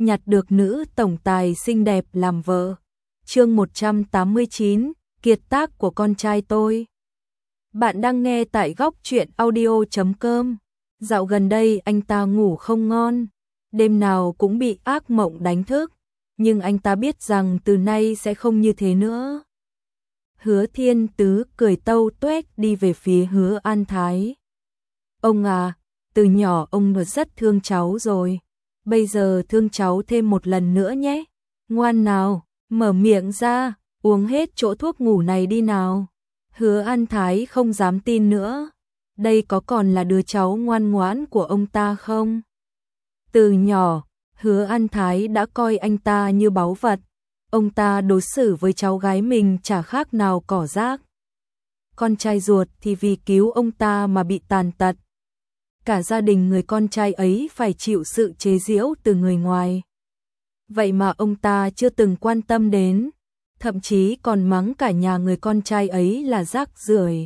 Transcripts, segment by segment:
nhặt được nữ tổng tài xinh đẹp làm vợ. Chương 189, kiệt tác của con trai tôi. Bạn đang nghe tại góc truyện audio.com. Dạo gần đây anh ta ngủ không ngon, đêm nào cũng bị ác mộng đánh thức, nhưng anh ta biết rằng từ nay sẽ không như thế nữa. Hứa Thiên Tứ cười tâu tuét đi về phía Hứa An Thái. Ông à, từ nhỏ ông rất thương cháu rồi, bây giờ thương cháu thêm một lần nữa nhé. Ngoan nào, mở miệng ra, uống hết chỗ thuốc ngủ này đi nào. Hứa An Thái không dám tin nữa, đây có còn là đứa cháu ngoan ngoãn của ông ta không? Từ nhỏ, Hứa An Thái đã coi anh ta như báu vật, ông ta đối xử với cháu gái mình chả khác nào cỏ rác. Con trai ruột thì vì cứu ông ta mà bị tàn tật. Cả gia đình người con trai ấy phải chịu sự chế giễu từ người ngoài. Vậy mà ông ta chưa từng quan tâm đến, thậm chí còn mắng cả nhà người con trai ấy là rác rưởi.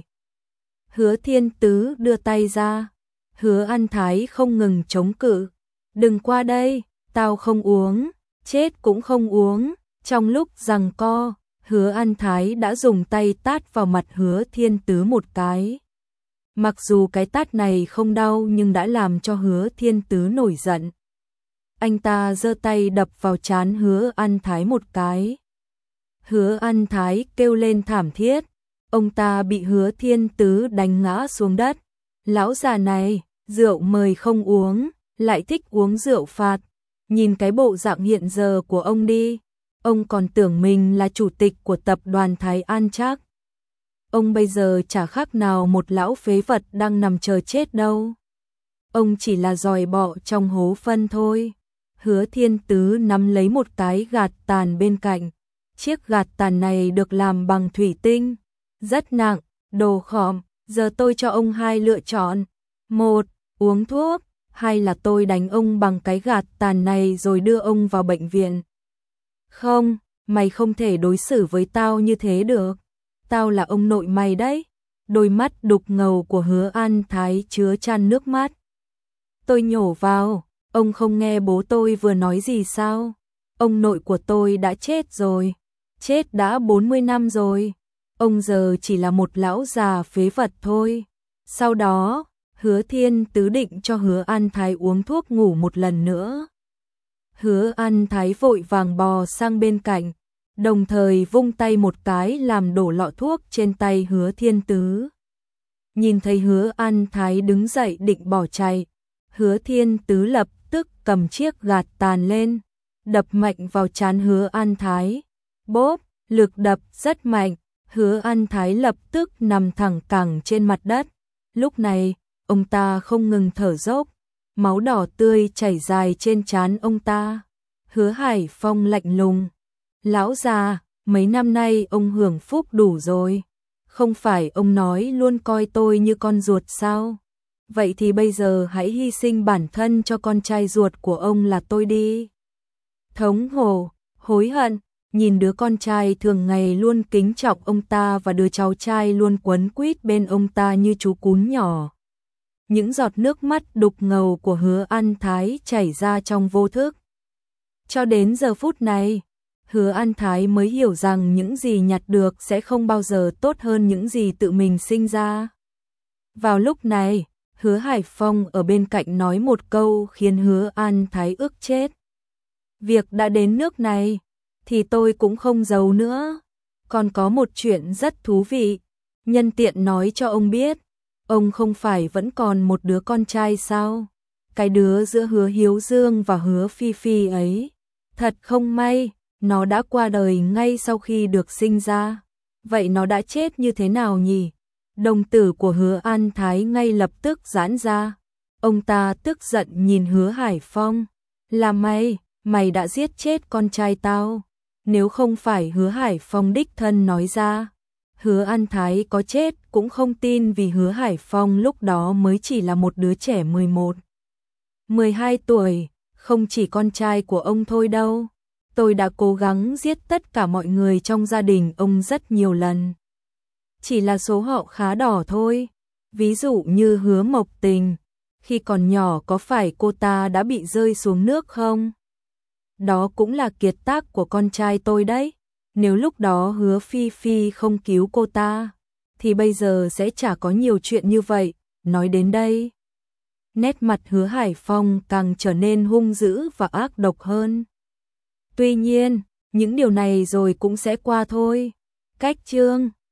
Hứa Thiên Tứ đưa tay ra, Hứa An Thái không ngừng chống cự. Đừng qua đây, tao không uống, chết cũng không uống. Trong lúc giằng co, Hứa An Thái đã dùng tay tát vào mặt Hứa Thiên Tứ một cái. Mặc dù cái tát này không đau nhưng đã làm cho Hứa Thiên Tứ nổi giận. Anh ta giơ tay đập vào trán Hứa An Thái một cái. Hứa An Thái kêu lên thảm thiết, ông ta bị Hứa Thiên Tứ đánh ngã xuống đất. Lão già này, rượu mời không uống, lại thích uống rượu phạt. Nhìn cái bộ dạng hiện giờ của ông đi, ông còn tưởng mình là chủ tịch của tập đoàn Thái An chắc. Ông bây giờ chả khác nào một lão phế vật đang nằm chờ chết đâu. Ông chỉ là giòi bọ trong hố phân thôi. Hứa Thiên Tứ nắm lấy một cái gạt tàn bên cạnh. Chiếc gạt tàn này được làm bằng thủy tinh, rất nặng, đồ khòm. Giờ tôi cho ông hai lựa chọn. Một, uống thuốc, hay là tôi đánh ông bằng cái gạt tàn này rồi đưa ông vào bệnh viện. Không, mày không thể đối xử với tao như thế được. Tao là ông nội mày đấy. Đôi mắt đục ngầu của Hứa An Thái chứa chan nước mắt. Tôi nhổ vào, ông không nghe bố tôi vừa nói gì sao? Ông nội của tôi đã chết rồi, chết đã 40 năm rồi. Ông giờ chỉ là một lão già phế vật thôi. Sau đó, Hứa Thiên Tứ định cho Hứa An Thái uống thuốc ngủ một lần nữa. Hứa An Thái vội vàng bò sang bên cạnh, đồng thời vung tay một cái làm đổ lọ thuốc trên tay Hứa Thiên Tứ. Nhìn thấy Hứa An Thái đứng dậy định bỏ chạy, Hứa Thiên Tứ lập tức cầm chiếc gạt tàn lên, đập mạnh vào trán Hứa An Thái. Bốp, lực đập rất mạnh, Hứa An Thái lập tức nằm thẳng cẳng trên mặt đất. Lúc này, ông ta không ngừng thở dốc, máu đỏ tươi chảy dài trên trán ông ta. Hứa Hải Phong lạnh lùng. Lão già, mấy năm nay ông hưởng phúc đủ rồi. Không phải ông nói luôn coi tôi như con ruột sao? Vậy thì bây giờ hãy hy sinh bản thân cho con trai ruột của ông là tôi đi. Thống hổ, hối hận, nhìn đứa con trai thường ngày luôn kính trọng ông ta và đứa cháu trai luôn quấn quýt bên ông ta như chú cún nhỏ. Những giọt nước mắt đục ngầu của Hứa An Thái chảy ra trong vô thức. Cho đến giờ phút này, Hứa An Thái mới hiểu rằng những gì nhặt được sẽ không bao giờ tốt hơn những gì tự mình sinh ra. Vào lúc này, Hứa Hải Phong ở bên cạnh nói một câu khiến Hứa An Thái ức chết. Việc đã đến nước này, thì tôi cũng không giấu nữa. Còn có một chuyện rất thú vị, nhân tiện nói cho ông biết. Ông không phải vẫn còn một đứa con trai sao? Cái đứa giữa Hứa Hiếu Dương và Hứa Phi Phi ấy. Thật không may, nó đã qua đời ngay sau khi được sinh ra. Vậy nó đã chết như thế nào nhỉ? Đồng tử của Hứa An Thái ngay lập tức giãn ra. Ông ta tức giận nhìn Hứa Hải Phong. Là mày đã giết chết con trai tao. Nếu không phải Hứa Hải Phong đích thân nói ra, Hứa An Thái có chết cũng không tin, vì Hứa Hải Phong lúc đó mới chỉ là một đứa trẻ 11, 12 tuổi, không chỉ con trai của ông thôi đâu. Tôi đã cố gắng giết tất cả mọi người trong gia đình ông rất nhiều lần. Chỉ là số họ khá đỏ thôi. Ví dụ như Hứa Mộc Tình, khi còn nhỏ có phải cô ta đã bị rơi xuống nước không? đó cũng là kiệt tác của con trai tôi đấy. Nếu lúc đó Hứa Phi Phi không cứu cô ta, thì bây giờ sẽ chả có nhiều chuyện như vậy. Nói đến đây, nét mặt Hứa Hải Phong càng trở nên hung dữ và ác độc hơn. Tuy nhiên, những điều này rồi cũng sẽ qua thôi. Cách chương